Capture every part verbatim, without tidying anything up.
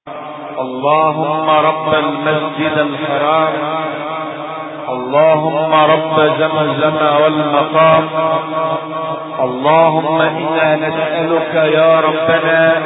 اللهم رب المسجد الحرام، اللهم رب زمزم والمقام، اللهم إنا نسألك يا ربنا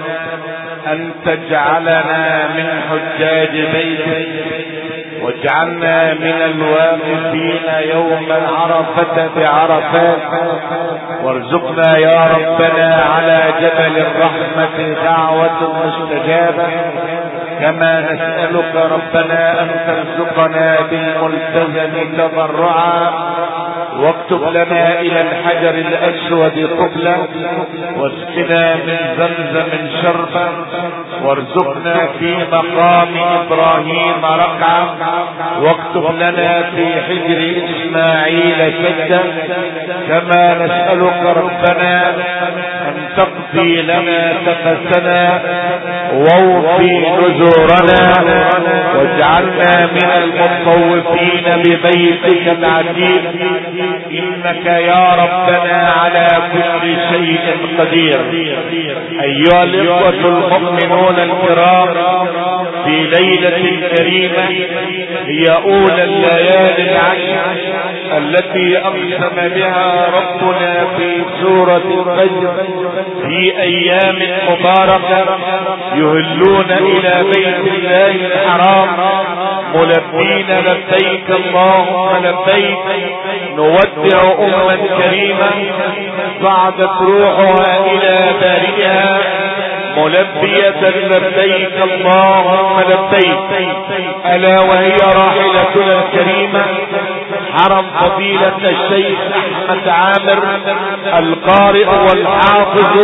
أن تجعلنا من حجاج بيتك، واجعلنا من الواقفين يوم العرفة بعرفات، وارزقنا يا ربنا على جبل الرحمة دعوة مستجابة، كما نسألك ربنا أن ترزقنا بالملتزم تضرعا، واكتب لنا إلى الحجر الأسود قبلا، واسقنا من زمزم شربا، وارزقنا في مقام إبراهيم ركعة، واكتب لنا في حجر إسماعيل سجدا، كما نسألك ربنا أن تقضي لنا تفسنا ووفي نذورنا، واجعلنا من المطوفين ببيتك العتيق، إنك يا ربنا على كل شيء قدير. أيها الإخوة المؤمنون الكرام، في ليلة كريمة هي أولى الليالي العشر التي أقسم بها ربنا في سورة الفجر، في أيام مباركة يهلون إلى بيت الله الحرام ملبين لبيك اللهم لبيك. نودع أما كريمة صعدت روحها إلى بارئها ملبية لبيك اللهم لبيك، ألا وهي راحلتنا الكريمة حرم فضيلة الشيخ أحمد عامر القارئ والحافظ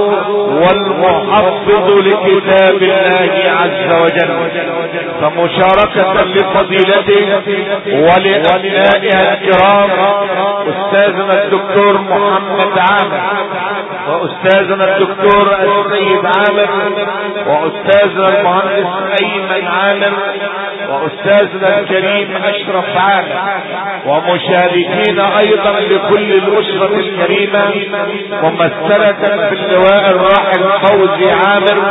والمحفظ لكتاب الله عز وجل، فمشاركة لفضيلته ولأبنائها الكرام أستاذنا الدكتور محمد عامر، وأستاذنا الدكتور السيد عامر، وأستاذنا المهندس أيمن عامر، وأستاذنا الكريم أشرف عامر، ومشاركين أيضا لكل الأسرة الكريمة ممثلة في اللواء الراحل فوزي عامر،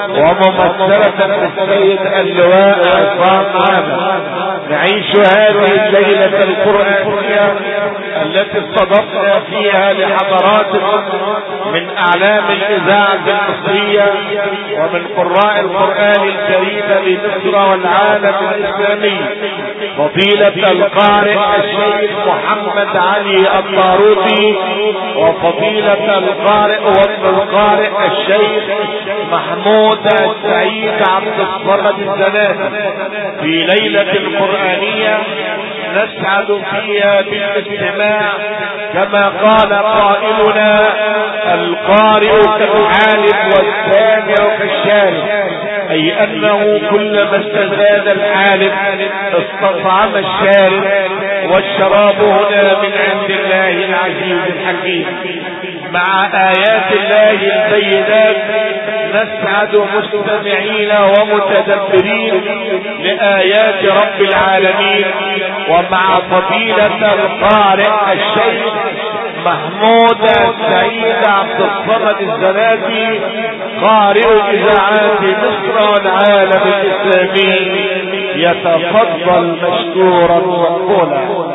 وممثلة في السيد اللواء عصام عامر. نعيش هذه الليلة القرآنية التي استضفنا فيها لحضراتكم من أعلام الإذاعة المصرية ومن قراء القرآن الكريم بمصر والعالم الإسلامي، فضيلة القارئ الشيخ محمد علي الطاروسي، وفضيلة القارئ وابن القارئ الشيخ محمود السعيد عبد الصمد الزناتي، في ليلة قرآنية نسعد فيها بالاستماع، كما قال قائلنا: القارئ كالعالم والسامع كالشارب، أي أنه كلما استزاد العالم استطعم الشارب، والشراب هنا من عند الله العزيز الحكيم. مع آيات الله البينات نسعد مستمعين ومتدبرين لآيات رب العالمين، ومع فضيلة القارئ الشيخ محمود السعيد عبد الصمد الزناتي قارئ إذاعات مصر والعالم الإسلامي، يتفضل مشكورا مقبولا.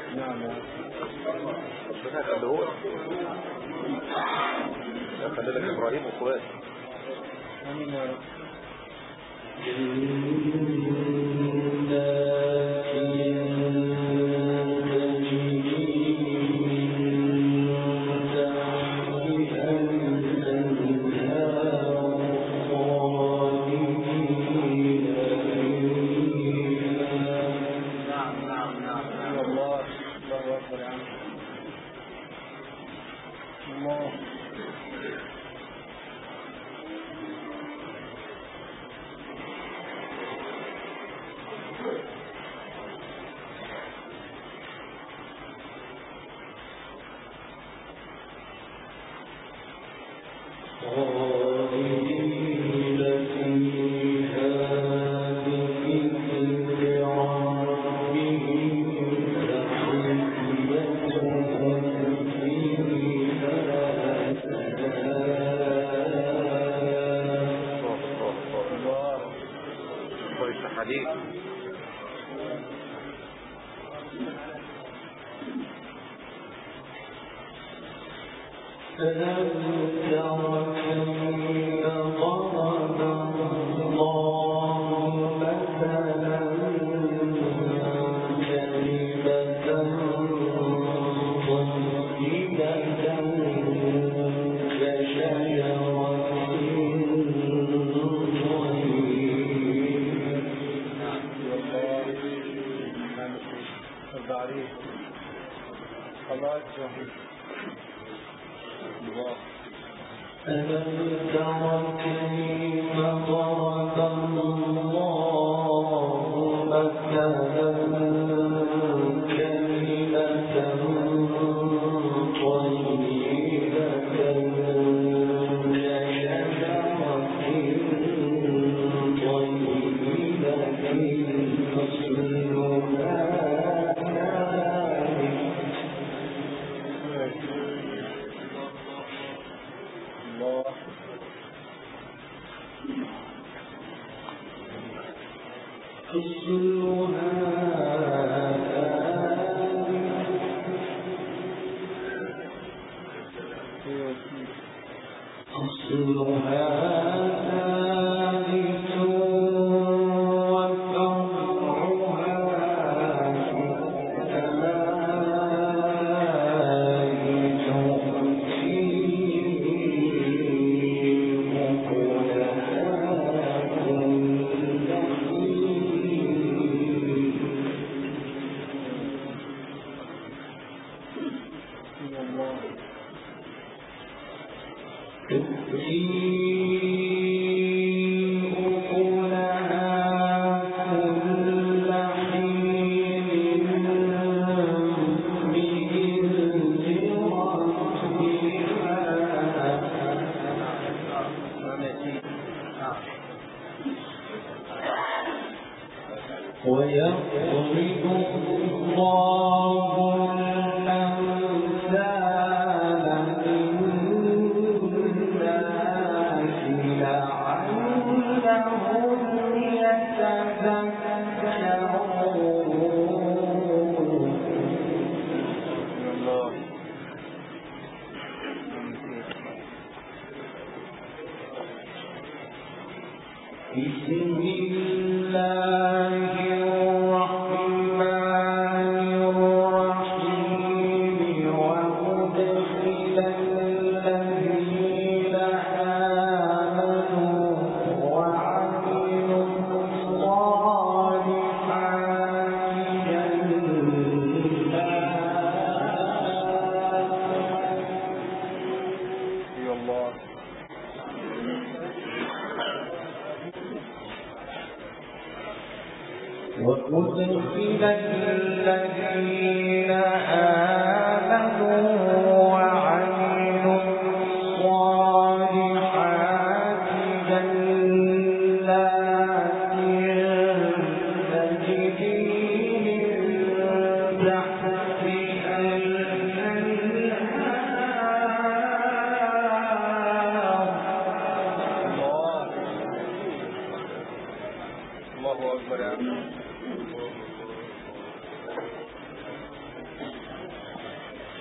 نعم ربنا خليه لك خلي لك ابراهيم واخوات. امين يا رب.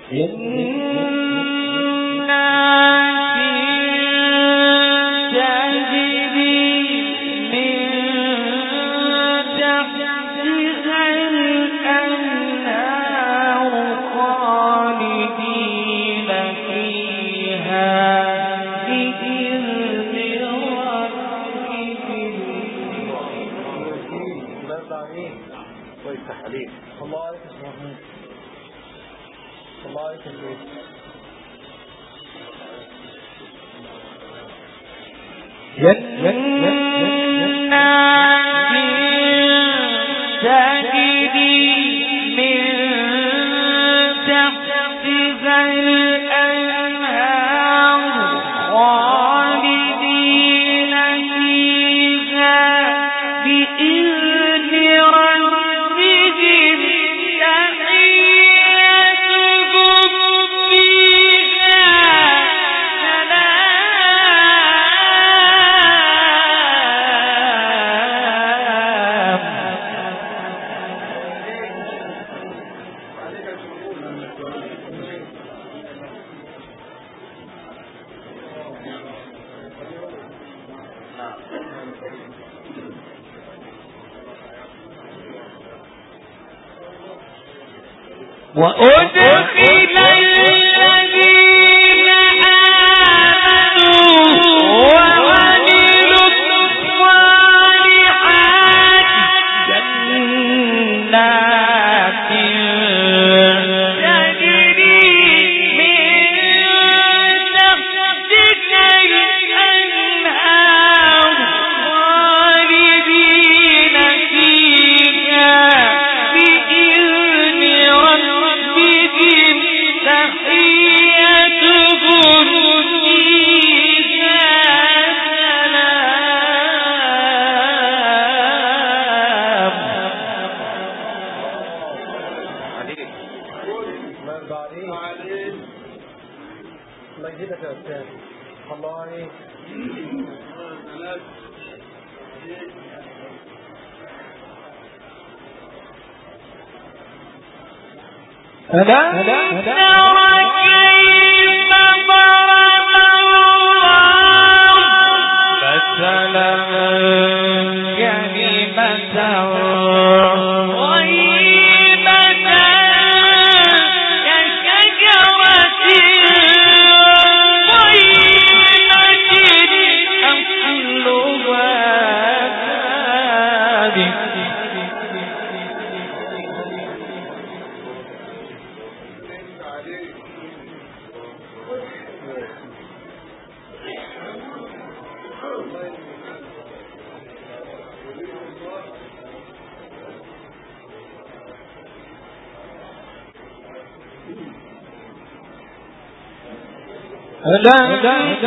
ألم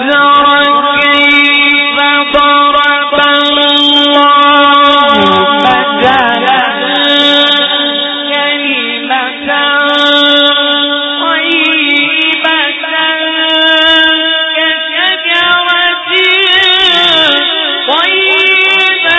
تر كيف ضرب الله مثلا كلمة طيبة كشجرة طيبة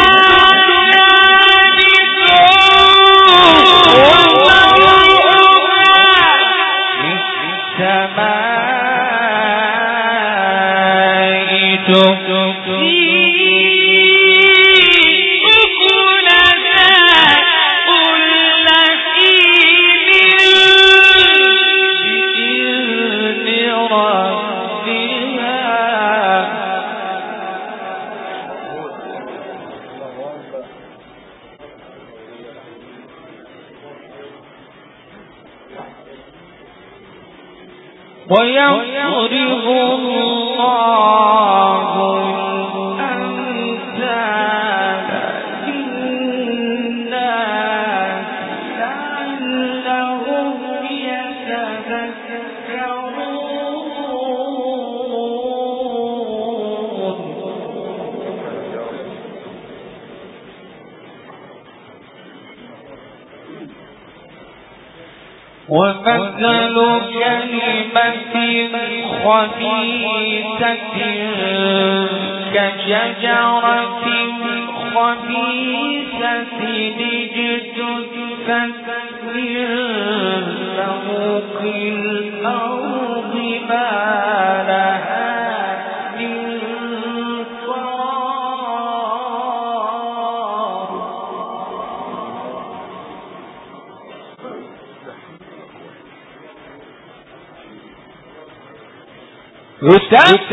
أصلها ويضرب الله الأمثال للناس لعلهم يتذكرون. ومثل كلمة خبيثة كشجرة خبيثة اجتثت من فوق الأرض ما لها من قرار. يثبت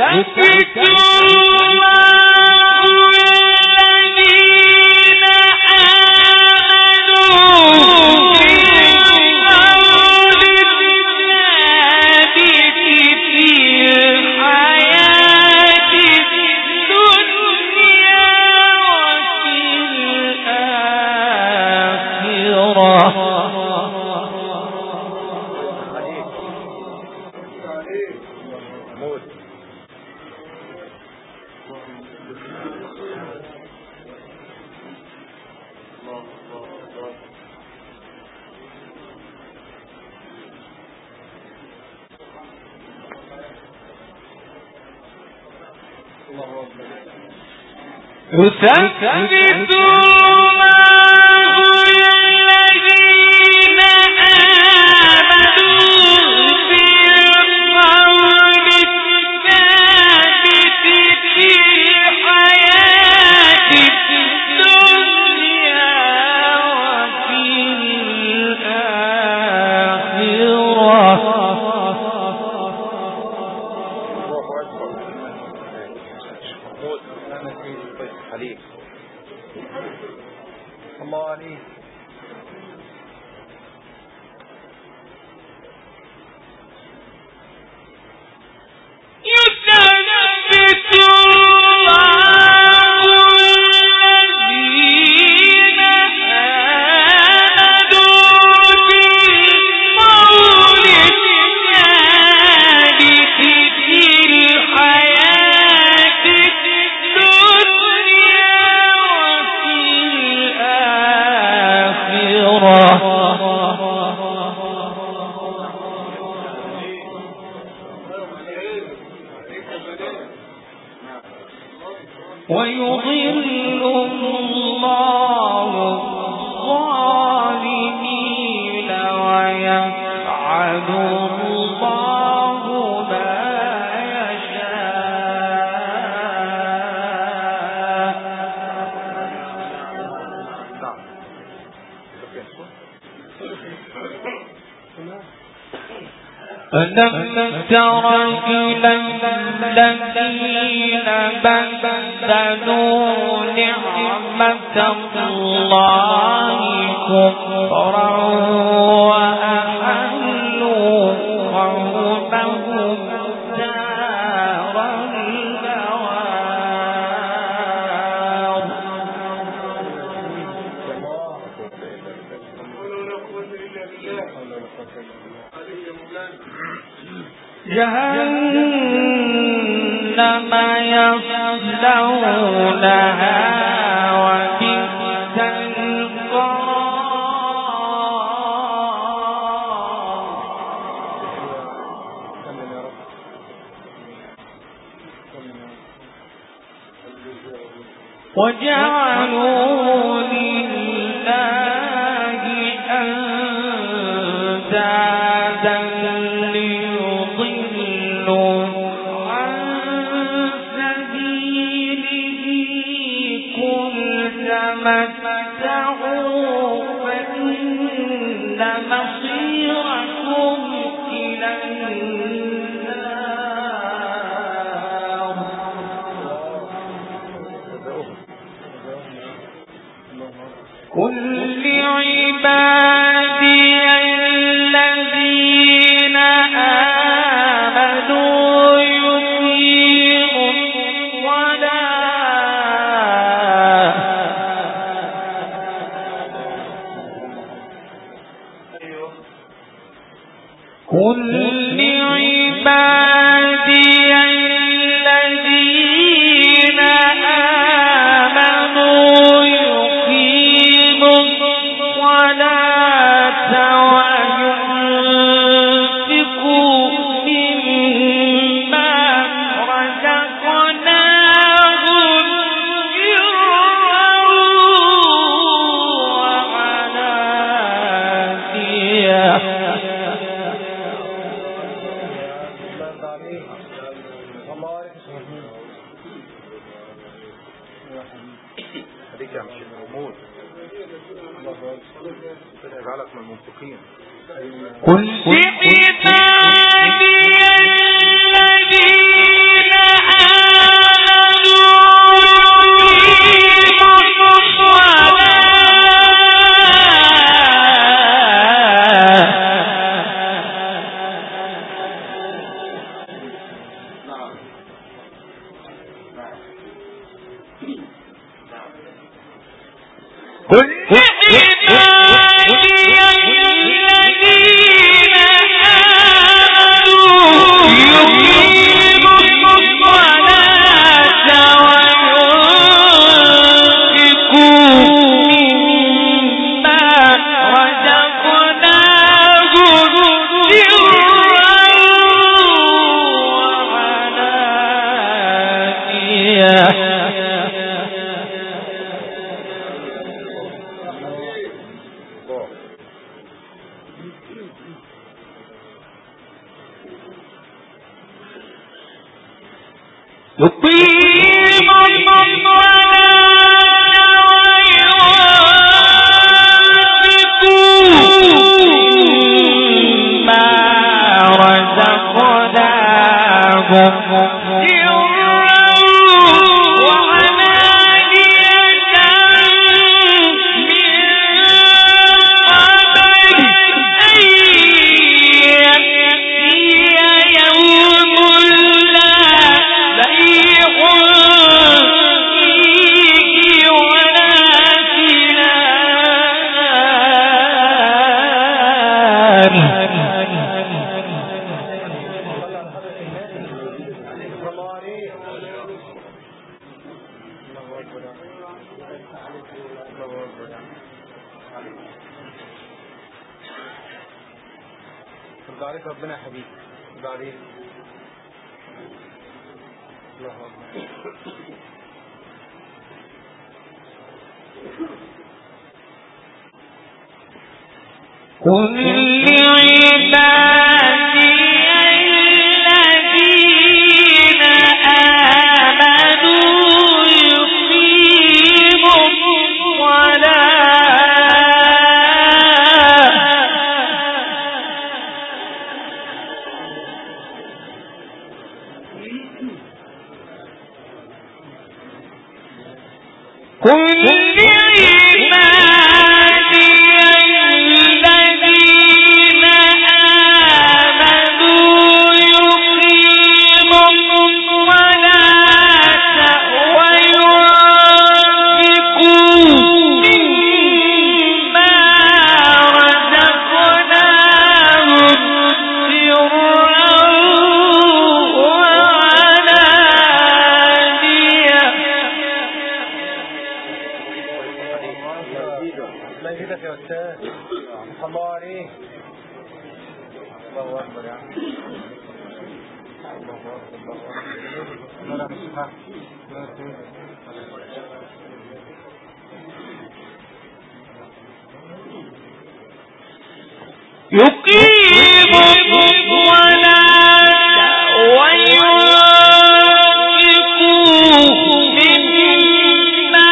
يثبت الله الذين آمنوا بالقول الثابت في الحياة الدنيا وفي عليك الله عليك. يثبت الله الذين آمنوا بالقول الثابت في الحياة الدنيا وفي ويضل الله الظالمين ويفعل الله ما ألم تر إلى الذين بدلوا نعمة الله كفرا وأحلوا قومهم دار البوار. جهنم يصلونها وبئس القرار. وجعلوا لله أندادا ليضلوا عن سبيله قل تمتعوا فإن مصيركم إلى النار. قل لعبادي الذين قل لعبادي الذين آمنوا يقيموا الصلاة وينفقوا مما رزقناهم سرا وعلانية هديك يا مش الموت تجعلك من المنفقين. قل لعبادي الذين آمنوا يقيموا قل لعبادي الذين آمنوا يقيموا الصلاة وينفقوا مما رزقناهم سرا وعلانية يقيم الصلاة ما رزقناهم عليك ربنا يا حبيبي. عليك الله أكبر. قل لعبادي الذين آمنوا يقيموا الصلاة قل لعبادي الذين آمنوا يقيموا الصلاة وينفقوا مما رزقناهم سرا وعلانية لا يهدك يا أستاذ. الله عليك. الله أكبر يا عم. الله أكبر. الله أكبر. يقيم الصلاة وينفقوا مما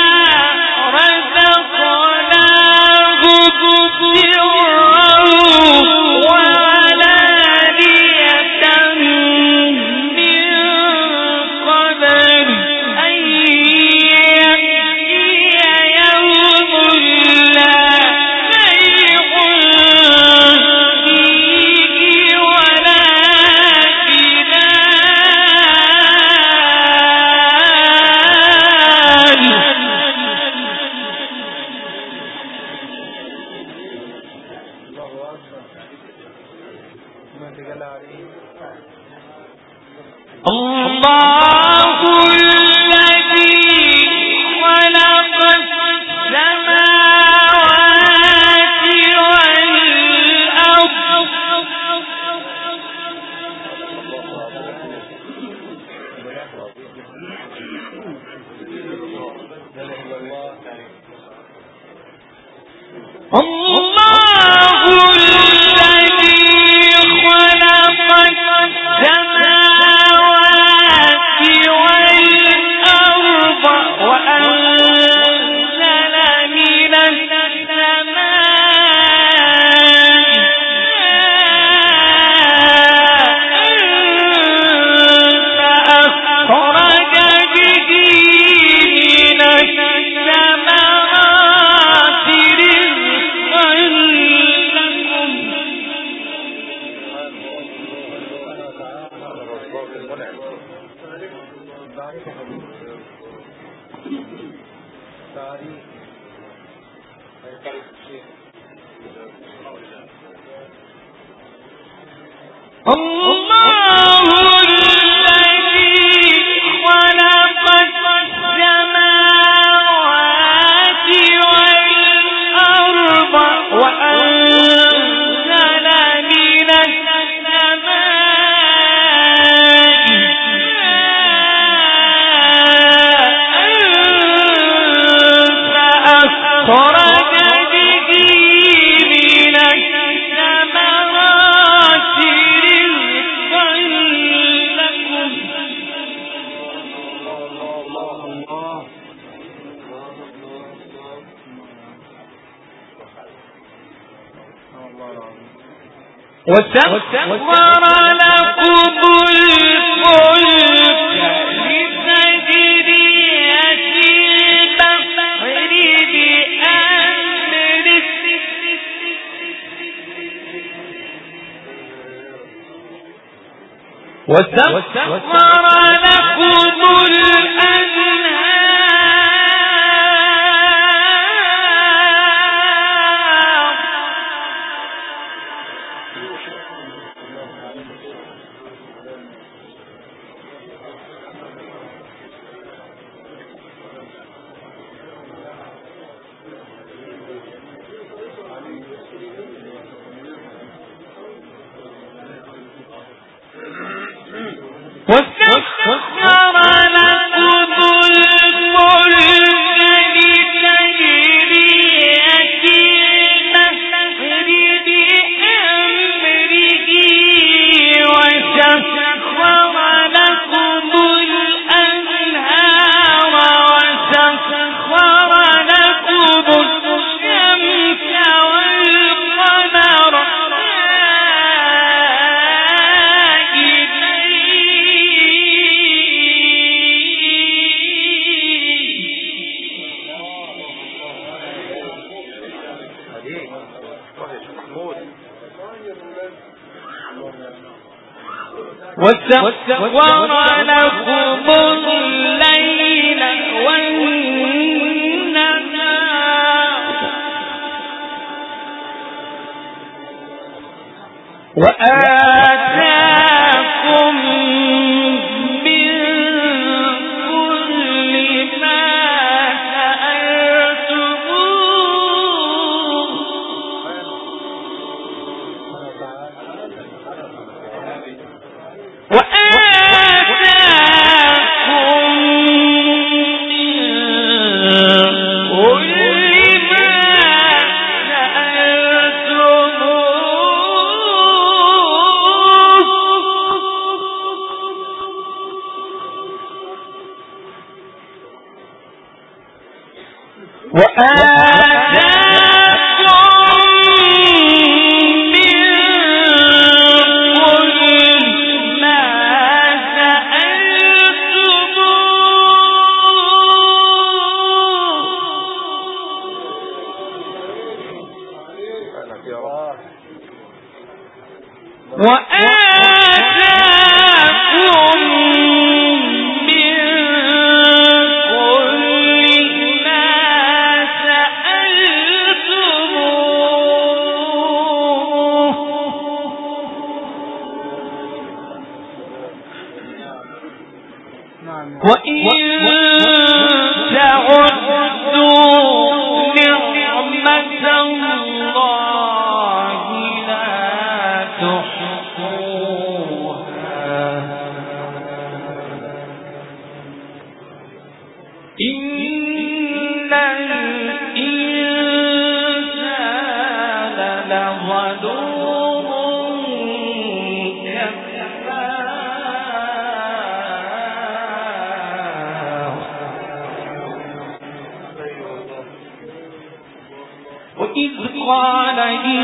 رزقناهم سرا وعلانية من قبل أن يأتي يوم لا بيع فيه ولا وسخر لكم الفلك لتجري في البحر بأمره وسخر لكم الأنهار وسخر لكم الفلك لتجري في البحر بأمره وسخر لكم الأنهار وسخر لكم الشمس والقمر وسخر لكم الليل والنهار وآتاكم من كل ما سألتموه وآتاكم وإن تعدوا نعمة الله لا تحصوها إن الإنسان لظلوم وإذ قال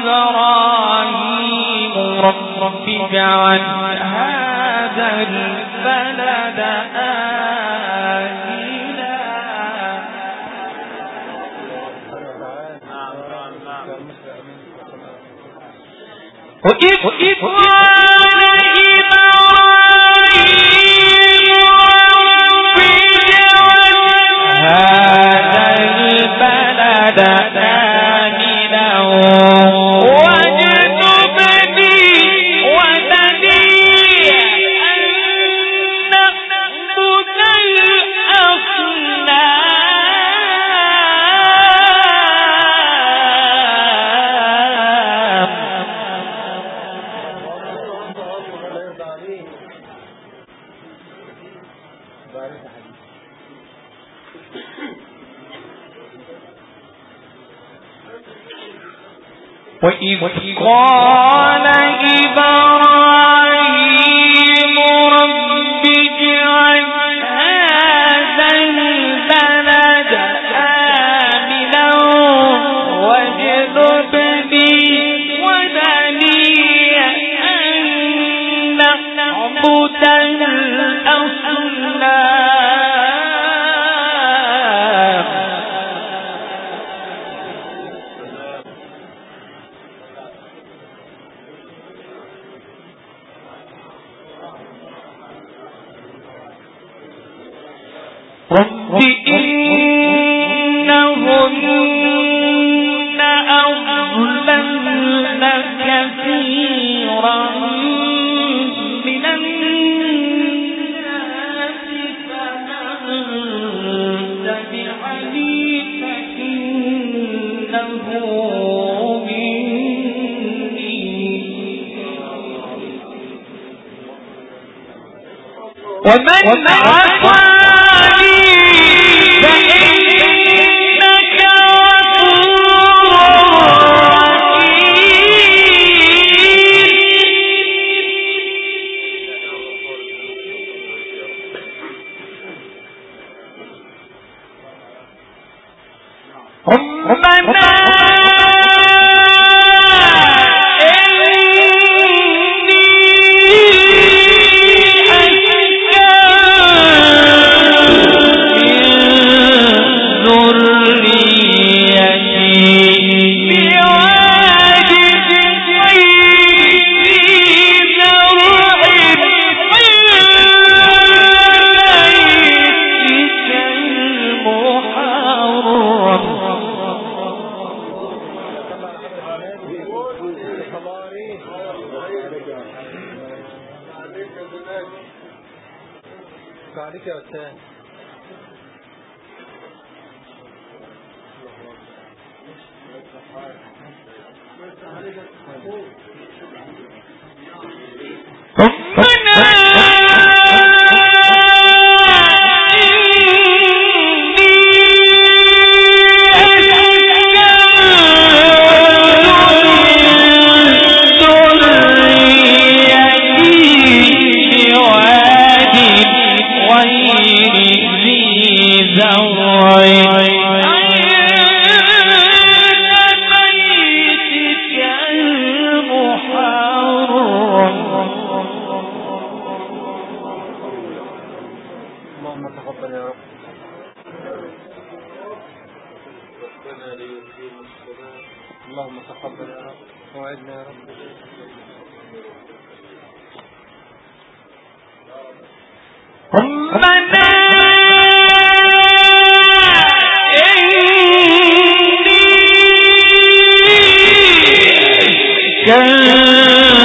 إبراهيم رب اجعل هذا البلد آمنا وإذ قال إبراهيم رب اجعل هذا البلد وإذ قال إبراهيم رب اجعل هذا البلد آمنا واجنبني وبني أن نعبد الأصنام رب إنهن أضللن كثيرا من الناس فمن تبعني فإنه مني ومن عصاني فإنك غفور رحيم ربنا عليك يا أستاذ. اللهم تقبل يا رب وعدنا يا رب. ربنا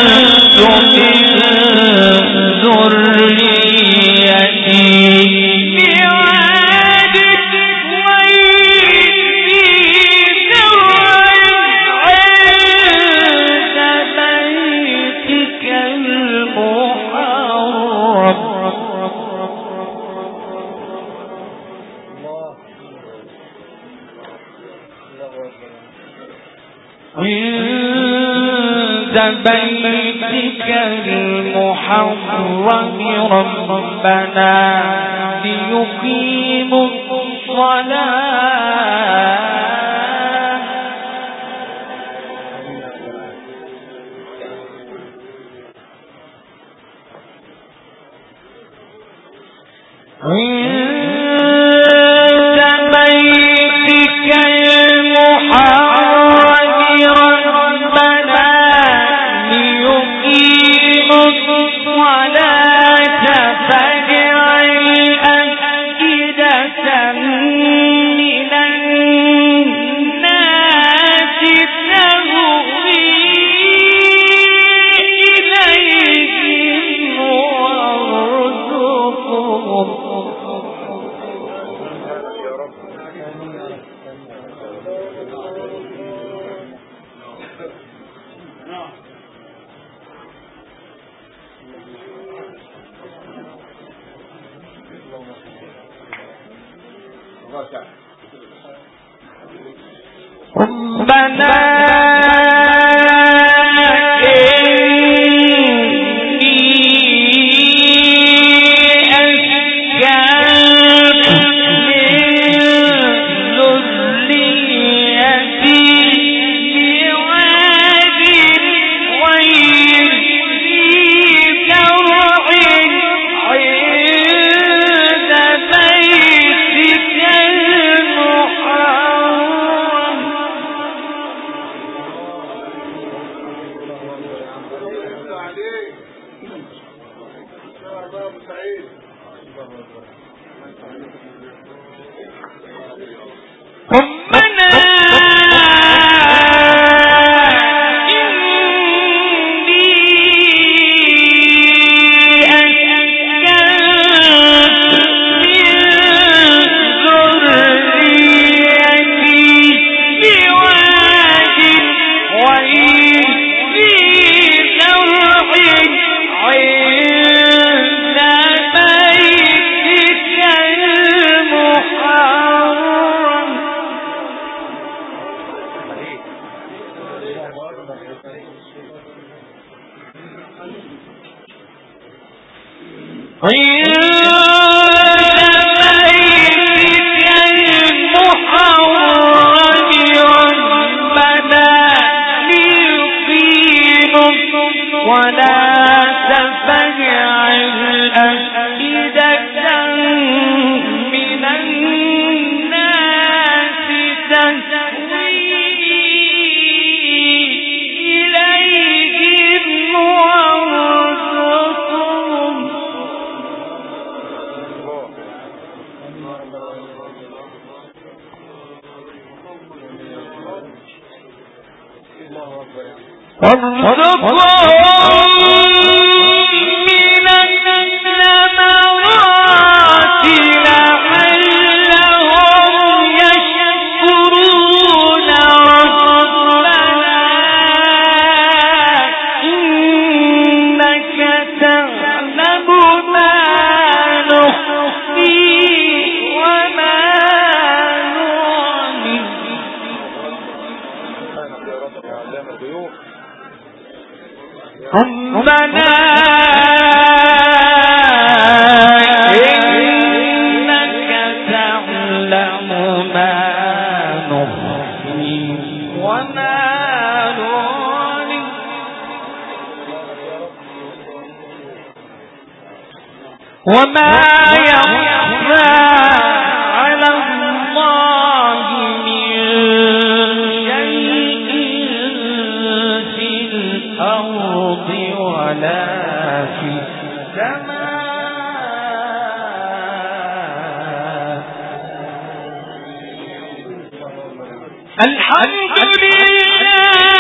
كنت من ذريتي بيتك المحرم ربنا ليقيموا الصلاة ربنا وما يخفى على الله من شيء في الأرض ولا في السماء الحمد لله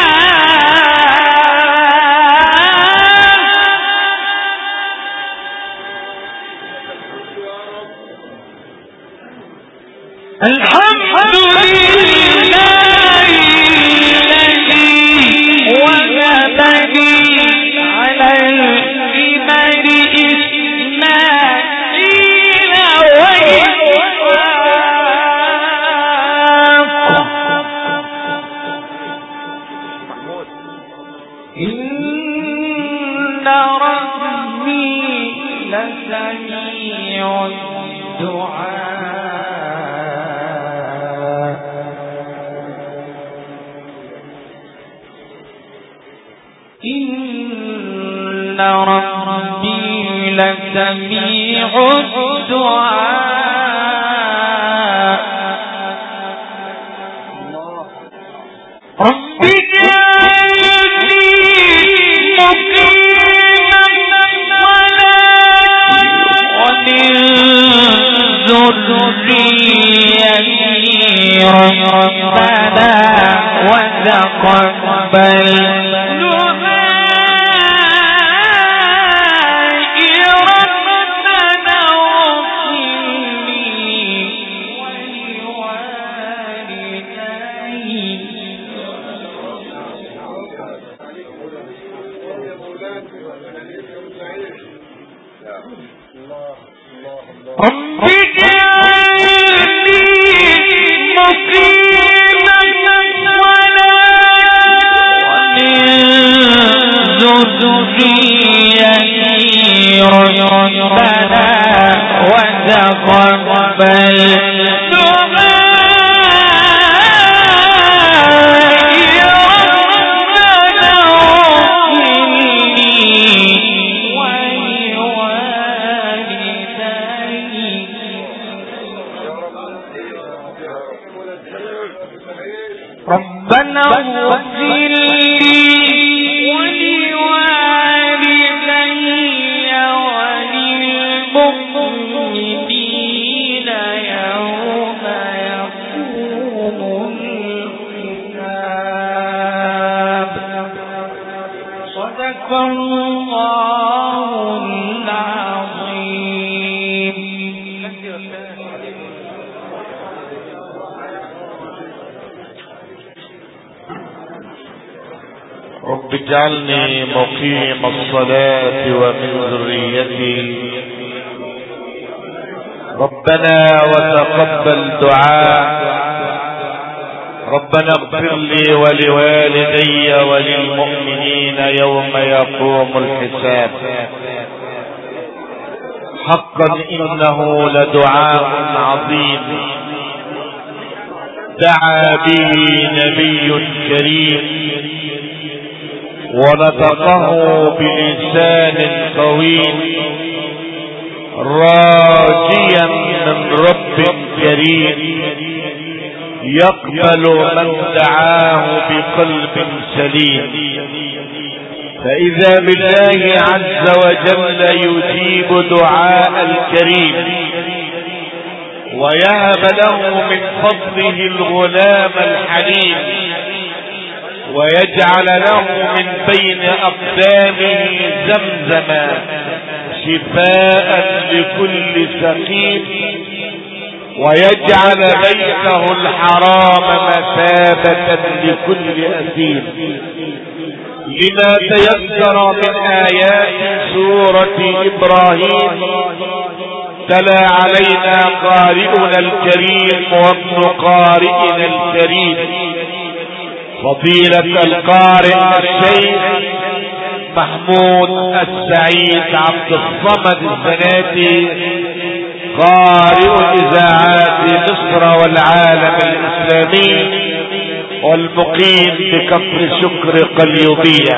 الحمد لله الذي وهب لي على الكبر إسماعيل وإسحاق إن ربي لسميع الدعاء إن ربي لسميع الدعاء ربي اجعلني مقيم الصلاة ومن ذريتي ربنا وتقبل ربنا اغفر لي ولوالدي وللمؤمنين يوم يقوم الحساب صدق الله العظيم. رب اجعلني مقيم الصلاة ومن ذريتي ربنا وتقبل دعاء ربنا اغفر لي ولوالدي وللمؤمنين يوم يقوم الحساب. حقا إنه لدعاء عظيم دعا به نبي كريم ونطقه بلسان طويل راجيا من رب كريم يقبل من دعاه بقلب سليم. فإذا بالله عز وجل يجيب دعاء الكريم ويهب له من فضله الغلام الحليم ويجعل له من بين أقدامه زمزما شفاء لكل سقيم ويجعل بيته الحرام مثابة لكل أثيم. لما تيسر من آيات سورة إبراهيم تلا علينا قارئنا الكريم وابن قارئنا الكريم فضيلة القارئ الشيخ محمود السعيد عبد الصمد الزناتي قارئ إذاعات مصر والعالم الإسلامي والمقيم بكفر شكر قليوبية.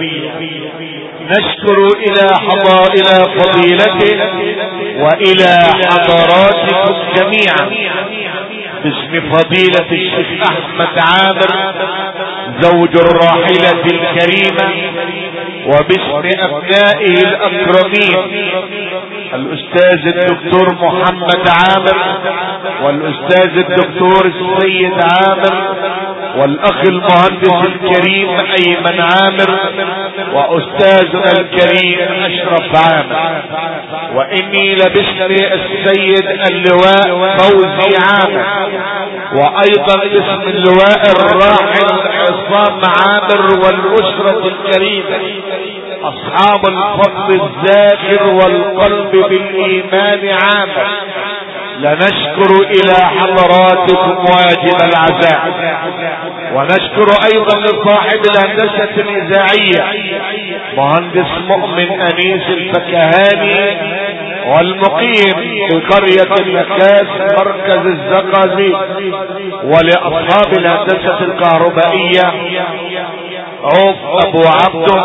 نشكر إلى حضائل فضيلته وإلى حضراتكم جميعا باسم فضيلة الشيخ أحمد عامر زوج الراحلة الكريمة وباسم أبنائه الأكرمين الأستاذ الدكتور محمد عامر والأستاذ الدكتور السيد عامر والأخ المهندس الكريم أيمن عامر وأستاذنا الكريم أشرف عامر. وإني لباسم السيد اللواء فوزي عامر وأيضا اسم اللواء الراحل عصام عامر والأسرة الكريمة أصحاب الفضل الزاخر والقلب بالإيمان عامر لنشكر إلى حضراتكم واجب العزاء ونشكر ايضا لصاحب الهندسة الاذاعية مهندس مؤمن انيس الفكهاني والمقيم في قرية المكاس مركز الزقازي، ولاصحاب الهندسة الكهربائية عوف ابو عبده،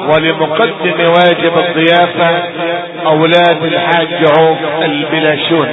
ولمقدم واجب الضيافة اولاد الحاج عوف البلاشون.